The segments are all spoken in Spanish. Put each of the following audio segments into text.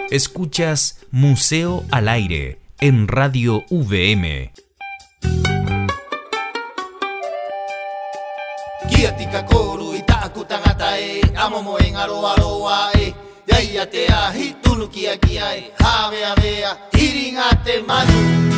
Escuchas Museo al Aire en Radio VM. Kia tika koru I taku tangata e Amomo e ngaroa e Iaia te ahi tunu kia kia e Hawea wea hiringa te manu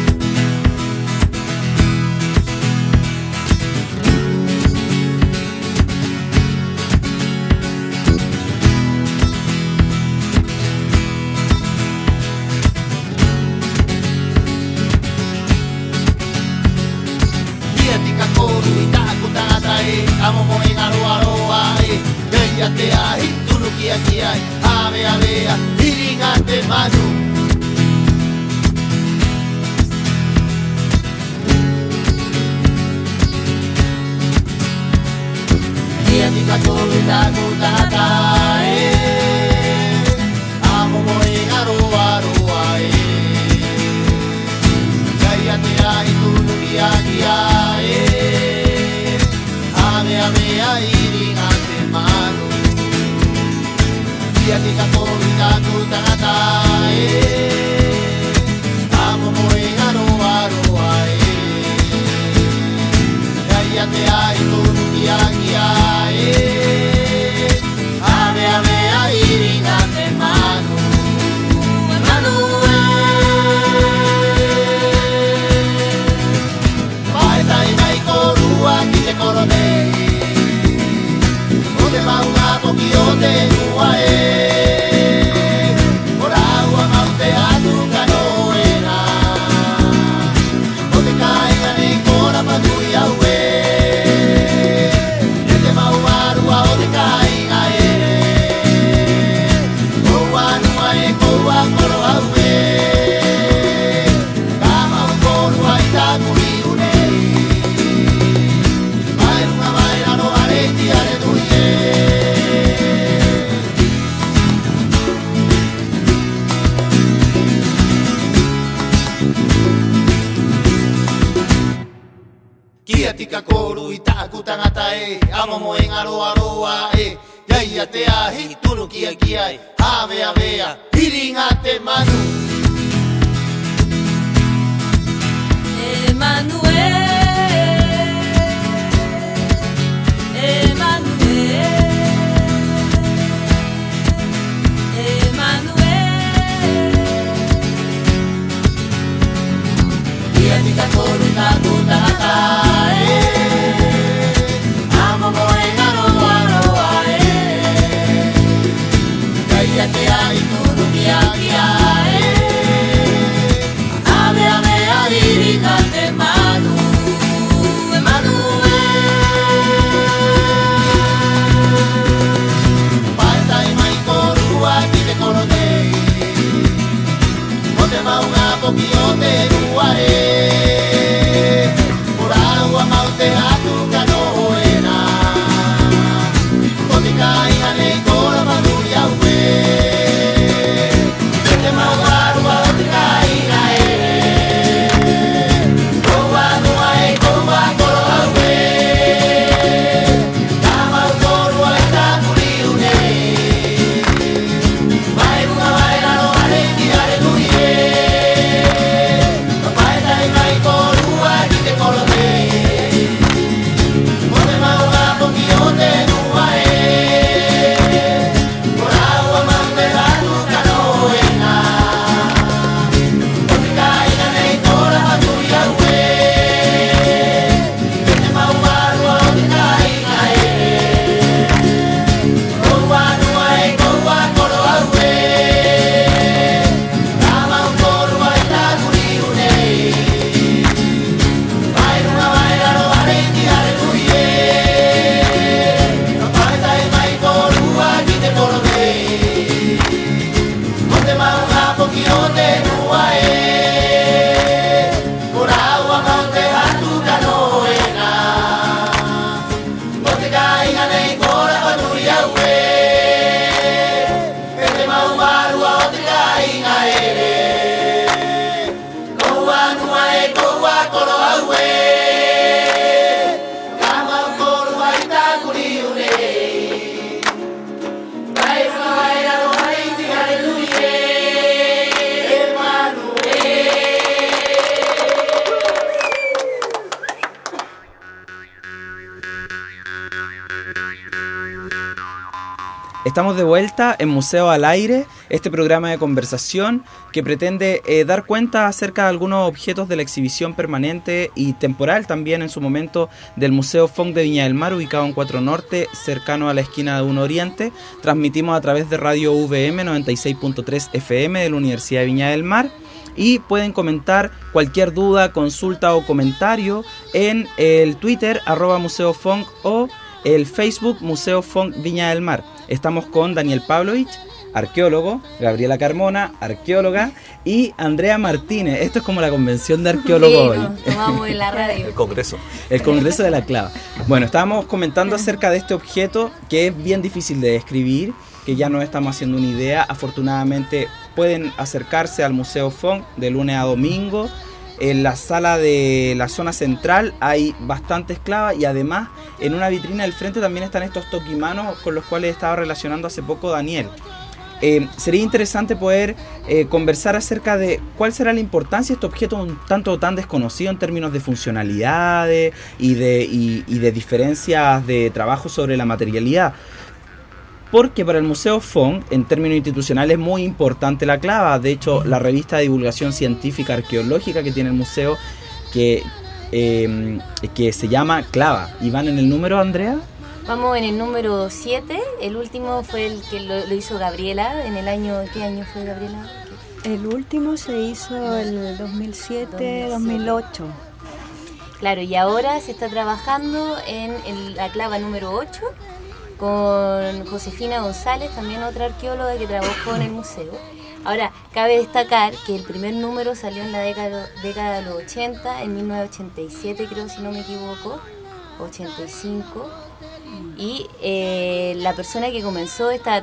Amomo e ngaroa e Iaia te ahi tunu kia kia e Hawea wea hiringa te manu Kia tika koru taku tata e Amomo e ngaroa e Iaia te ahi tunu kia kia e Mea mea iringa te manu Kia tika koru taku tangata e Amomo e ngaroa e Iaia te ai tonu kia kia e Mea mea iringa te manu Manu Paetai mai korua ki te koronei Te maunga poki o te nua e Ora ua mau te atu kanoena O te kainga nei kora patui au e E te maunga rua o te kainga e Koua nua e koua koro au e Ka mau korua I taku riu nei Mai runga mai rano areti are nui e Kia tika koru I taku tangata e Amomo e ngaroa e Iaia te ahi tunu kia kia e Hawea wea hiringa te manu Kia tika koru taku tangata e Amomo e ngaroa e Iaia te ahi tunu kia kia e Hawea wea hiringa te manu Paetai mai korua ki te koronei O te maunga poki o te rua e Ora ua mau te atu kanoena O te kainga nei kora manui au e Estamos de vuelta en Museo al Aire, este programa de conversación que pretende dar cuenta acerca de algunos objetos de la exhibición permanente y temporal también en su momento del Museo Fong de Viña del Mar, ubicado en 4 Norte, cercano a la esquina de 1 Oriente. Transmitimos a través de Radio UVM 96.3 FM de la Universidad de Viña del Mar. Y pueden comentar cualquier duda, consulta o comentario en el Twitter @museofong o el Facebook Museo Fong Viña del Mar. Estamos con Daniel Pavlovich, arqueólogo, Gabriela Carmona, arqueóloga, y Andrea Martínez. Esto es como la convención de arqueólogos hoy. Tomamos en la radio. El Congreso. El Congreso de la Clava. Bueno, estábamos comentando acerca de este objeto que es bien difícil de describir, que ya nos estamos haciendo una idea. Afortunadamente pueden acercarse al Museo Fong de lunes a domingo. En la sala de la zona central hay bastantes clavas y además en una vitrina del frente también están estos toquimanos con los cuales estaba relacionando hace poco Daniel. Sería interesante poder conversar acerca de cuál será la importancia de este objeto un tanto tan desconocido en términos de funcionalidades y de diferencias de trabajo sobre la materialidad. Porque para el Museo Fong, en términos institucionales, es muy importante la clava. De hecho, la revista de divulgación científica arqueológica que tiene el museo, que se llama Clava. ¿Y van en el número, Andrea? Vamos en el número 7. El último fue el que lo hizo Gabriela en el año... ¿Qué año fue, Gabriela? El último se hizo el 2007-2008. Claro, y ahora se está trabajando en la clava número 8 con Josefina González, también otra arqueóloga que trabajó en el museo. Ahora, cabe destacar que el primer número salió en la década de los 80, en 1987 creo, si no me equivoco, 85, y la persona que comenzó esta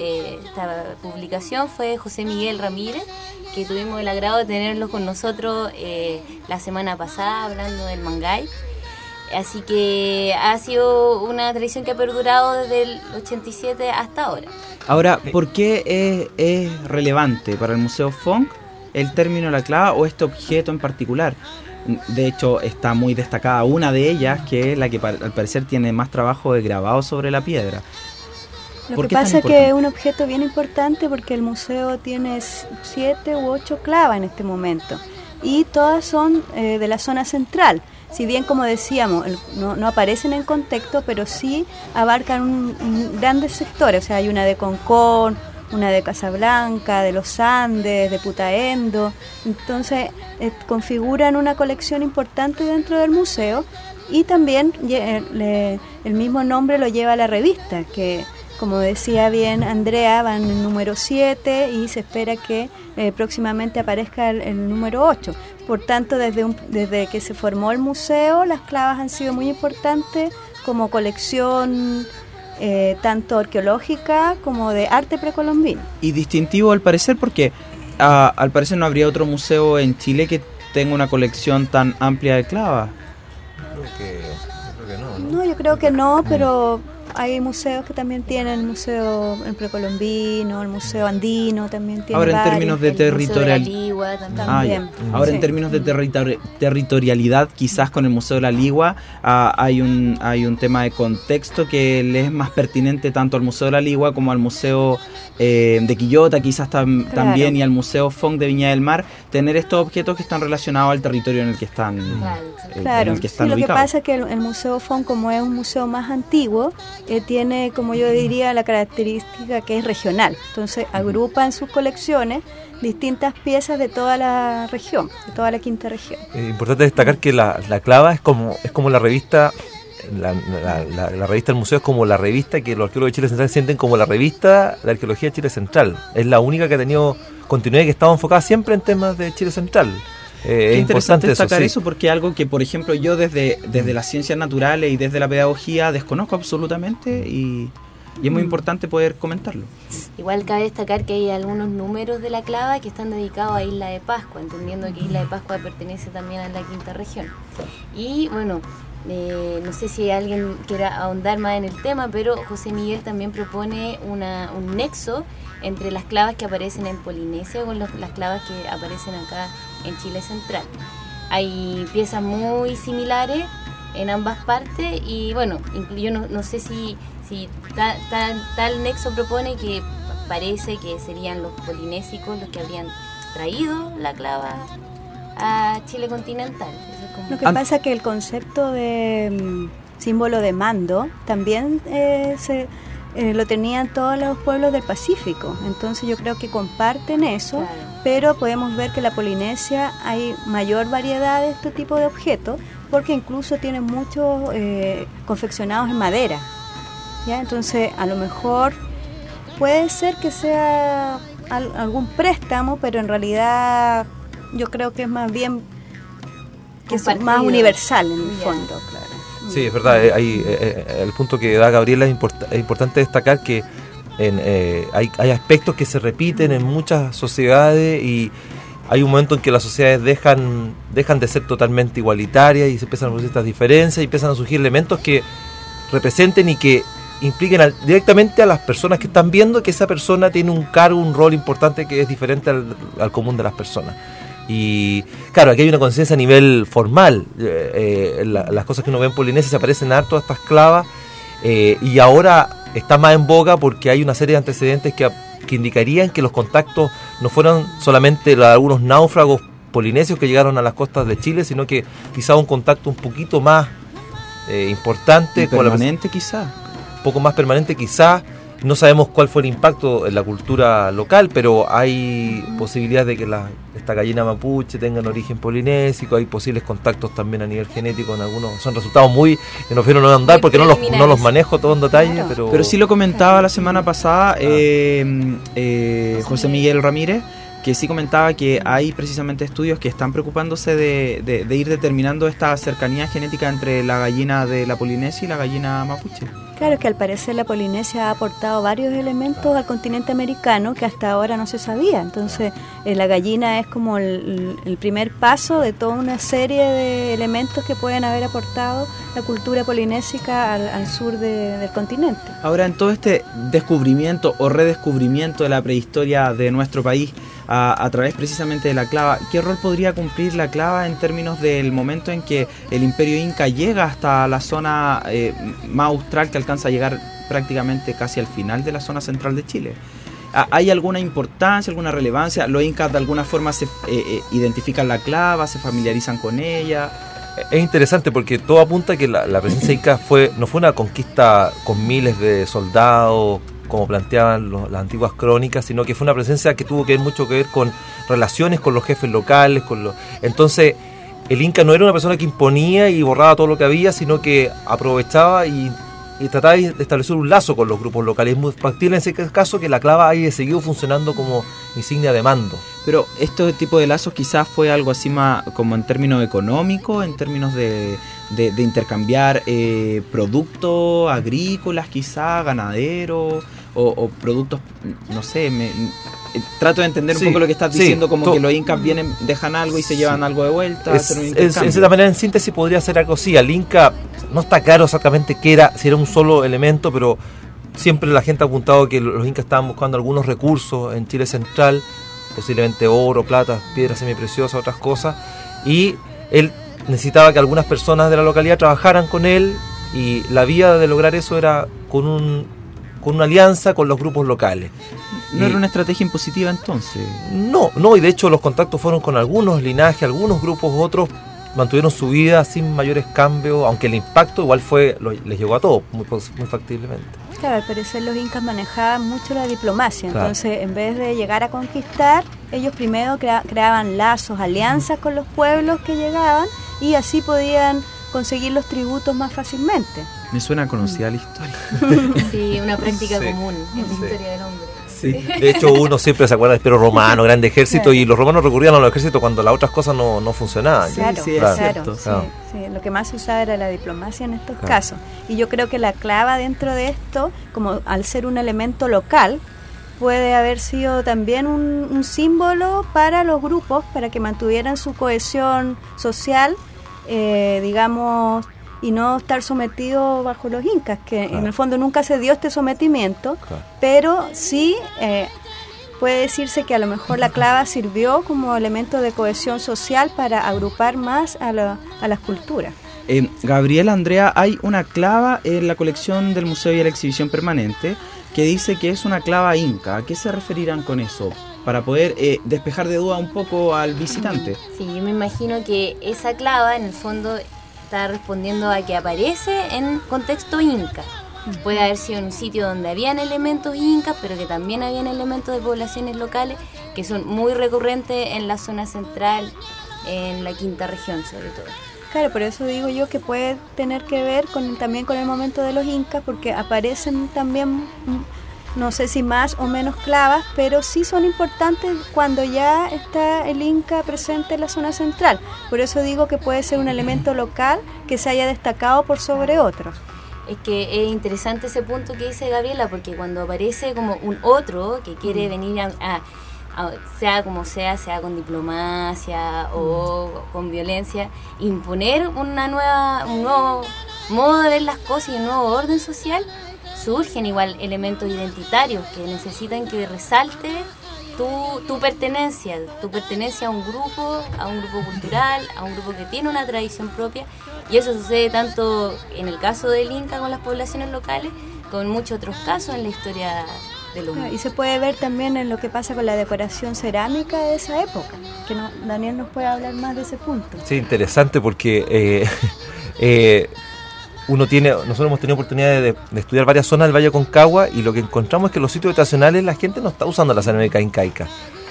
publicación fue José Miguel Ramírez, que tuvimos el agrado de tenerlo con nosotros la semana pasada hablando del Mangay. Así que ha sido una tradición que ha perdurado desde el 87 hasta ahora. Ahora, ¿por qué es relevante para el Museo Fong el término la clava o este objeto en particular? De hecho, está muy destacada una de ellas, que es la que al parecer tiene más trabajo de grabado sobre la piedra. Lo que pasa es que es un objeto bien importante porque el museo tiene 7 u 8 clavas en este momento y todas son de la zona central. Si bien, como decíamos, no aparecen en contexto, pero sí abarcan grandes sectores. O sea, hay una de Concón, una de Casablanca, de los Andes, de Putaendo. Entonces, configuran una colección importante dentro del museo y también el mismo nombre lo lleva la revista, que, como decía bien Andrea, van en el número 7 y se espera que próximamente aparezca el número 8. Por tanto, desde que se formó el museo, las clavas han sido muy importantes como colección tanto arqueológica como de arte precolombino. Y distintivo al parecer, porque al parecer no habría otro museo en Chile que tenga una colección tan amplia de clavas. No, yo creo que no, pero hay museos que también tienen, el museo precolombino, el museo andino también tiene. Ahora, en términos de en términos de territorialidad, quizás con el Museo de la Ligua hay un tema de contexto que le es más pertinente tanto al Museo de la Ligua como al Museo de Quillota, quizás también, y al Museo Fong de Viña del Mar, tener estos objetos que están relacionados al territorio en el que están, claro. En el que están lo ubicados. Que pasa es que el Museo Fong, como es un museo más antiguo, tiene, como yo diría, la característica que es regional. Entonces agrupa en sus colecciones distintas piezas de toda la región, de toda la quinta región. Es importante destacar que la clava es como la revista. La revista del museo es como la revista que los arqueólogos de Chile Central sienten como la revista de arqueología de Chile Central. Es la única que ha tenido continuidad y que estaba enfocada siempre en temas de Chile Central. Qué es interesante importante destacar eso, eso, porque es algo que, por ejemplo, yo desde las ciencias naturales y desde la pedagogía desconozco absolutamente y es muy importante poder comentarlo. Igual cabe destacar que hay algunos números de la clava que están dedicados a Isla de Pascua, entendiendo que Isla de Pascua pertenece también a la quinta región. Y bueno, no sé si alguien quiera ahondar más en el tema, pero José Miguel también propone un nexo entre las clavas que aparecen en Polinesia con las clavas que aparecen acá en Chile Central. Hay piezas muy similares en ambas partes y bueno, yo no sé si Sí, tal nexo propone que parece que serían los polinésicos los que habrían traído la clava a Chile continental. Eso es como... Lo que pasa es que el concepto de símbolo de mando también lo tenían todos los pueblos del Pacífico, entonces yo creo que comparten eso, claro. Pero podemos ver que en la Polinesia hay mayor variedad de este tipo de objetos, porque incluso tienen muchos confeccionados en madera, ¿ya? Entonces a lo mejor puede ser que sea algún préstamo, pero en realidad yo creo que es más bien que es más universal en el fondo, claro. Sí, es verdad, el punto que da Gabriela es importante destacar que hay aspectos que se repiten en muchas sociedades y hay un momento en que las sociedades dejan de ser totalmente igualitarias y se empiezan a producir estas diferencias y empiezan a surgir elementos que representen y que impliquen directamente a las personas que están viendo que esa persona tiene un cargo, un rol importante que es diferente al común de las personas. Y claro, aquí hay una conciencia a nivel formal, las cosas que uno ve en Polinesia se aparecen harto a estas clavas y ahora está más en boga porque hay una serie de antecedentes que indicarían que los contactos no fueron solamente algunos náufragos polinesios que llegaron a las costas de Chile, sino que quizá un contacto un poquito más importante, permanente quizá. Un poco más permanente quizá. No sabemos cuál fue el impacto en la cultura local, pero hay posibilidades de que esta gallina mapuche tenga un origen polinésico, hay posibles contactos también a nivel genético en algunos, son resultados muy, que no quiero no andar porque no los manejo todo en detalle, pero sí lo comentaba la semana pasada José Miguel Ramírez, que sí comentaba que hay precisamente estudios que están preocupándose de ir determinando esta cercanía genética entre la gallina de la Polinesia y la gallina mapuche. Claro, que al parecer la Polinesia ha aportado varios elementos al continente americano que hasta ahora no se sabía. Entonces, la gallina es como el primer paso de toda una serie de elementos que pueden haber aportado la cultura polinésica al sur del continente. Ahora, en todo este descubrimiento o redescubrimiento de la prehistoria de nuestro país, a través precisamente de la clava, ¿qué rol podría cumplir la clava en términos del momento en que el Imperio Inca llega hasta la zona más austral, que alcanza a llegar prácticamente casi al final de la zona central de Chile? ¿Hay alguna importancia, alguna relevancia? ¿Los incas de alguna forma se identifican la clava, se familiarizan con ella? Es interesante porque todo apunta a que la presencia inca no fue una conquista con miles de soldados, como planteaban las antiguas crónicas, sino que fue una presencia que tuvo mucho que ver con relaciones con los jefes locales. Entonces, el Inca no era una persona que imponía y borraba todo lo que había, sino que aprovechaba y trataba de establecer un lazo con los grupos locales. Es muy factible en ese caso que la clava haya seguido funcionando como insignia de mando. Pero este tipo de lazos quizás fue algo así más como en términos económicos, en términos de intercambiar productos agrícolas quizás, ganaderos o productos, no sé, trato de entender un poco lo que estás diciendo, como que los incas vienen, dejan algo y se llevan algo de vuelta, hacer un intercambio. En cierta manera, en síntesis, podría ser algo así. Al Inca no está claro exactamente si era un solo elemento, pero siempre la gente ha apuntado que los incas estaban buscando algunos recursos en Chile central, posiblemente oro, plata, piedras semipreciosas, otras cosas, y él necesitaba que algunas personas de la localidad trabajaran con él, y la vía de lograr eso era con una alianza con los grupos locales. ¿No era una estrategia impositiva entonces? No, y de hecho los contactos fueron con algunos linajes, algunos grupos, otros mantuvieron su vida sin mayores cambios, aunque el impacto igual les llegó a todos, muy factiblemente. Claro, al parecer los incas manejaban mucho la diplomacia, entonces en vez de llegar a conquistar, ellos primero creaban lazos, alianzas con los pueblos que llegaban y así podían conseguir los tributos más fácilmente. Me suena conocida la historia. Sí, una práctica común en la historia del hombre. Sí. De hecho, uno siempre se acuerda del Imperio Romano, grande ejército, y los romanos recurrían a los ejércitos cuando las otras cosas no funcionaban. Claro, es cierto. Sí, lo que más se usaba era la diplomacia en estos casos. Y yo creo que la clava dentro de esto, como al ser un elemento local, puede haber sido también un símbolo para los grupos, para que mantuvieran su cohesión social, digamos, y no estar sometido bajo los incas, que en el fondo nunca se dio este sometimiento, pero sí puede decirse que a lo mejor la clava sirvió como elemento de cohesión social para agrupar más a las culturas. Gabriela, Andrea, hay una clava en la colección del museo y en la exhibición permanente que dice que es una clava inca. ¿A qué se referirán con eso? Para poder despejar de duda un poco al visitante. Sí, yo me imagino que esa clava en el fondo está respondiendo a que aparece en contexto inca. Puede haber sido en un sitio donde habían elementos incas, pero que también habían elementos de poblaciones locales que son muy recurrentes en la zona central, en la quinta región sobre todo. Claro, por eso digo yo que puede tener que ver también con el momento de los incas, porque aparecen también, no sé si más o menos clavas, pero sí son importantes cuando ya está el inca presente en la zona central. Por eso digo que puede ser un elemento local que se haya destacado por sobre otros. Es que es interesante ese punto que dice Gabriela, porque cuando aparece como un otro que quiere venir sea como sea con diplomacia o con violencia, imponer un nuevo modo de ver las cosas y un nuevo orden social, surgen igual elementos identitarios que necesitan que resalte tu pertenencia a un grupo cultural, a un grupo que tiene una tradición propia, y eso sucede tanto en el caso del Inca con las poblaciones locales, como en muchos otros casos en la historia del mundo. Y se puede ver también en lo que pasa con la decoración cerámica de esa época, que Daniel nos puede hablar más de ese punto. Sí, interesante porque nosotros hemos tenido oportunidad de estudiar varias zonas del Valle Aconcagua, y lo que encontramos es que en los sitios habitacionales la gente no está usando la cerámica incaica.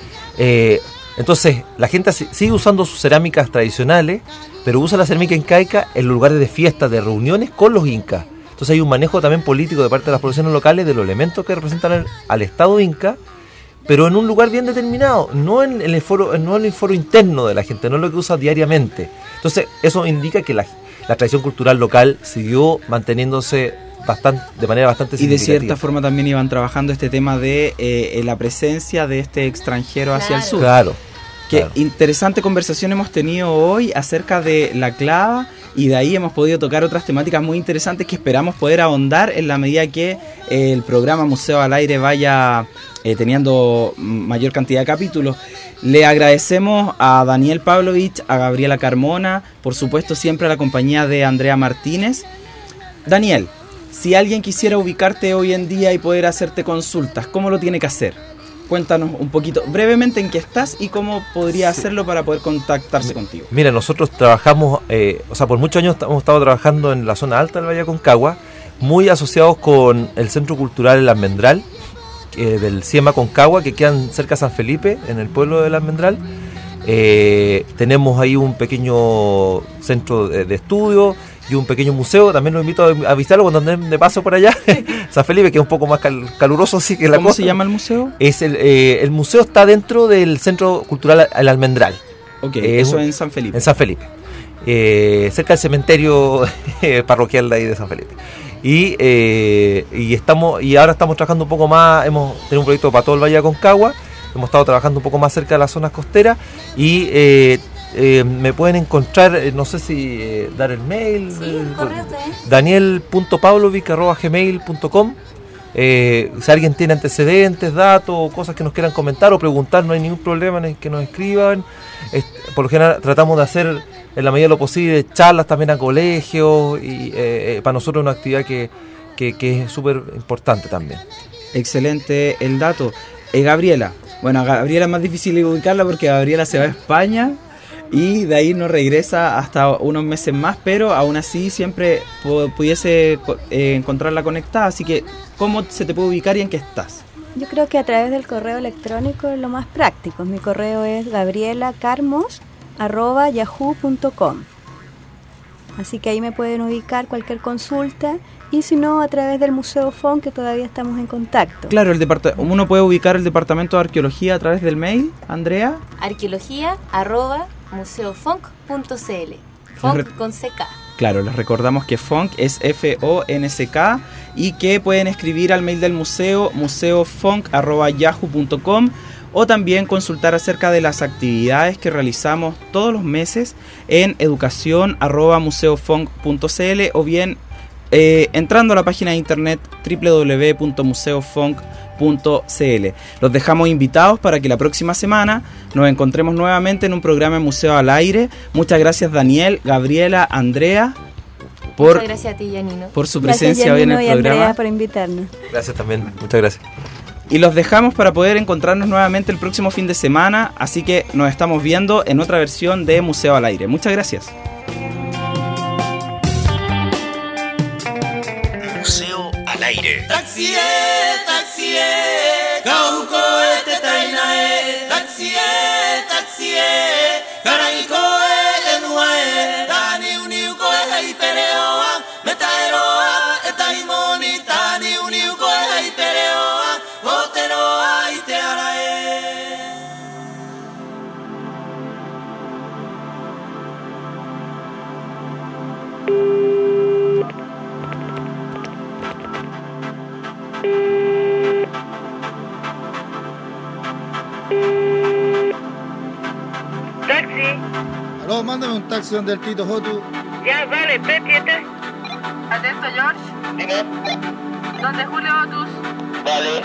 Entonces la gente sigue usando sus cerámicas tradicionales, pero usa la cerámica incaica en lugares de fiestas, de reuniones con los incas. Entonces hay un manejo también político de parte de las poblaciones locales de los elementos que representan al Estado inca, pero en un lugar bien determinado, no en el foro interno de la gente, no es lo que usa diariamente. Entonces eso indica que la tradición cultural local siguió manteniéndose de manera bastante significativa. Y de cierta forma también iban trabajando este tema de la presencia de este extranjero hacia el sur. Claro. Qué interesante conversación hemos tenido hoy acerca de la clava, y de ahí hemos podido tocar otras temáticas muy interesantes que esperamos poder ahondar en la medida que el programa Museo al Aire vaya teniendo mayor cantidad de capítulos. Le agradecemos a Daniel Pavlovich, a Gabriela Carmona, por supuesto siempre a la compañía de Andrea Martínez. Daniel, si alguien quisiera ubicarte hoy en día y poder hacerte consultas, ¿cómo lo tiene que hacer? Cuéntanos un poquito, brevemente, en qué estás y cómo podría hacerlo para poder contactarse contigo. Mira, nosotros trabajamos, por muchos años hemos estado trabajando en la zona alta del Valle Aconcagua, muy asociados con el Centro Cultural El Almendral, del CIEM Aconcagua, que quedan cerca de San Felipe, en el pueblo del Almendral. Tenemos ahí un pequeño centro de estudio y un pequeño museo. También los invito a visitarlo cuando anden de paso por allá. San Felipe, que es un poco más caluroso, sí, que la ¿Cómo costa. se llama el museo? El museo está dentro del Centro Cultural El Almendral. Ok, eso en San Felipe. En San Felipe. Cerca del cementerio parroquial de ahí de San Felipe. Y ahora estamos trabajando un poco más. Hemos tenido un proyecto para todo el Valle Aconcagua. Hemos estado trabajando un poco más cerca de las zonas costeras. Y me pueden encontrar, no sé si dar el mail. Sí, el correo también. daniel.pavlovic@gmail.com. Si alguien tiene antecedentes, datos o cosas que nos quieran comentar o preguntar, no hay ningún problema en que nos escriban. Por lo general tratamos de hacer en la medida de lo posible charlas también a colegios, y para nosotros es una actividad que es súper importante también. Excelente el dato. Gabriela, bueno, a Gabriela es más difícil ubicarla porque Gabriela se va a España y de ahí no regresa hasta unos meses más, pero aún así siempre pudiese encontrarla conectada. Así que, ¿cómo se te puede ubicar y en qué estás? Yo creo que a través del correo electrónico es lo más práctico. Mi correo es gabrielacarmos@yahoo.com. Así que ahí me pueden ubicar cualquier consulta, y si no, a través del Museo Fong, que todavía estamos en contacto. Claro, uno puede ubicar el departamento de arqueología a través del mail, Andrea. arqueología@museofonk.cl. Fonk con CK. Claro, les recordamos que Fonk es FONCK, y que pueden escribir al mail del museo, museofonk@yahoo.com, o también consultar acerca de las actividades que realizamos todos los meses en educación@museofonk.cl, o bien entrando a la página de internet www.museofonk.cl. Los dejamos invitados para que la próxima semana nos encontremos nuevamente en un programa de Museo al Aire. Muchas gracias, Daniel, Gabriela, Andrea. Muchas gracias a ti, Janino. Por su presencia hoy en el programa. Y Andrea por invitarnos. Gracias también, muchas gracias. Y los dejamos para poder encontrarnos nuevamente el próximo fin de semana, así que nos estamos viendo en otra versión de Museo al Aire. Muchas gracias. Museo al Aire. Taxi, kauko este tainae. Taxi, karaiko enuae. Tani uniuko haipereoa, metaeroa, etaimoni. Tani uniuko haipereoa, oteroa itearae. Taxi. Aló, mándame un taxi donde el Tito Jotu. Ya, vale, P7. Atento, George. Dime. ¿Dónde Julio Otus? Vale.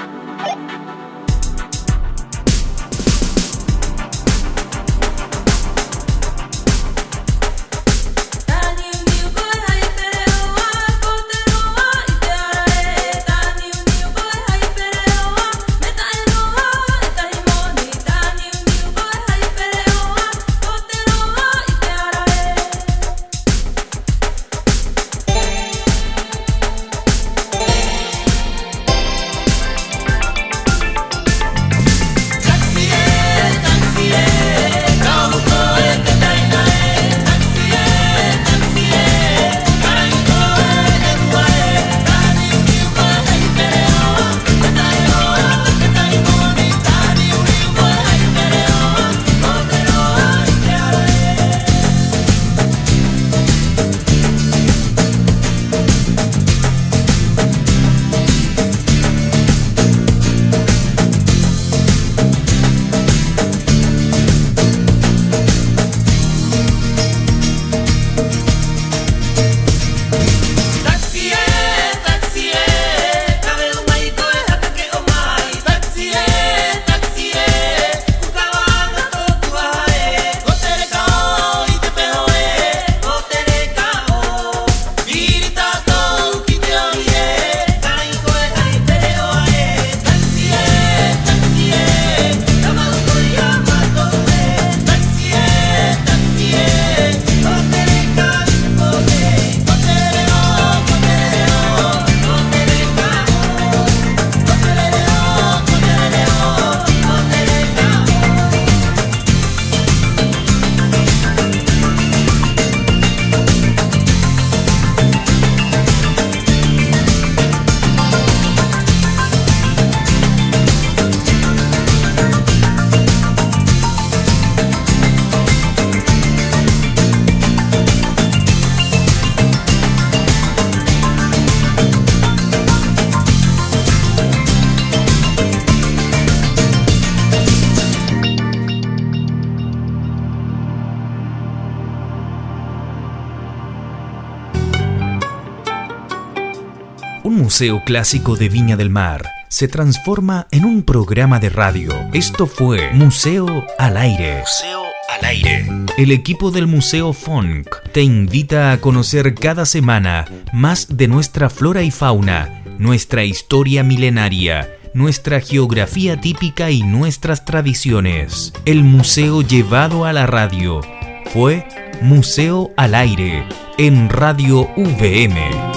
Un museo clásico de Viña del Mar se transforma en un programa de radio. Esto fue Museo al Aire. Museo al Aire. El equipo del Museo Funk te invita a conocer cada semana más de nuestra flora y fauna, nuestra historia milenaria, nuestra geografía típica y nuestras tradiciones. El museo llevado a la radio fue Museo al Aire en Radio UVM.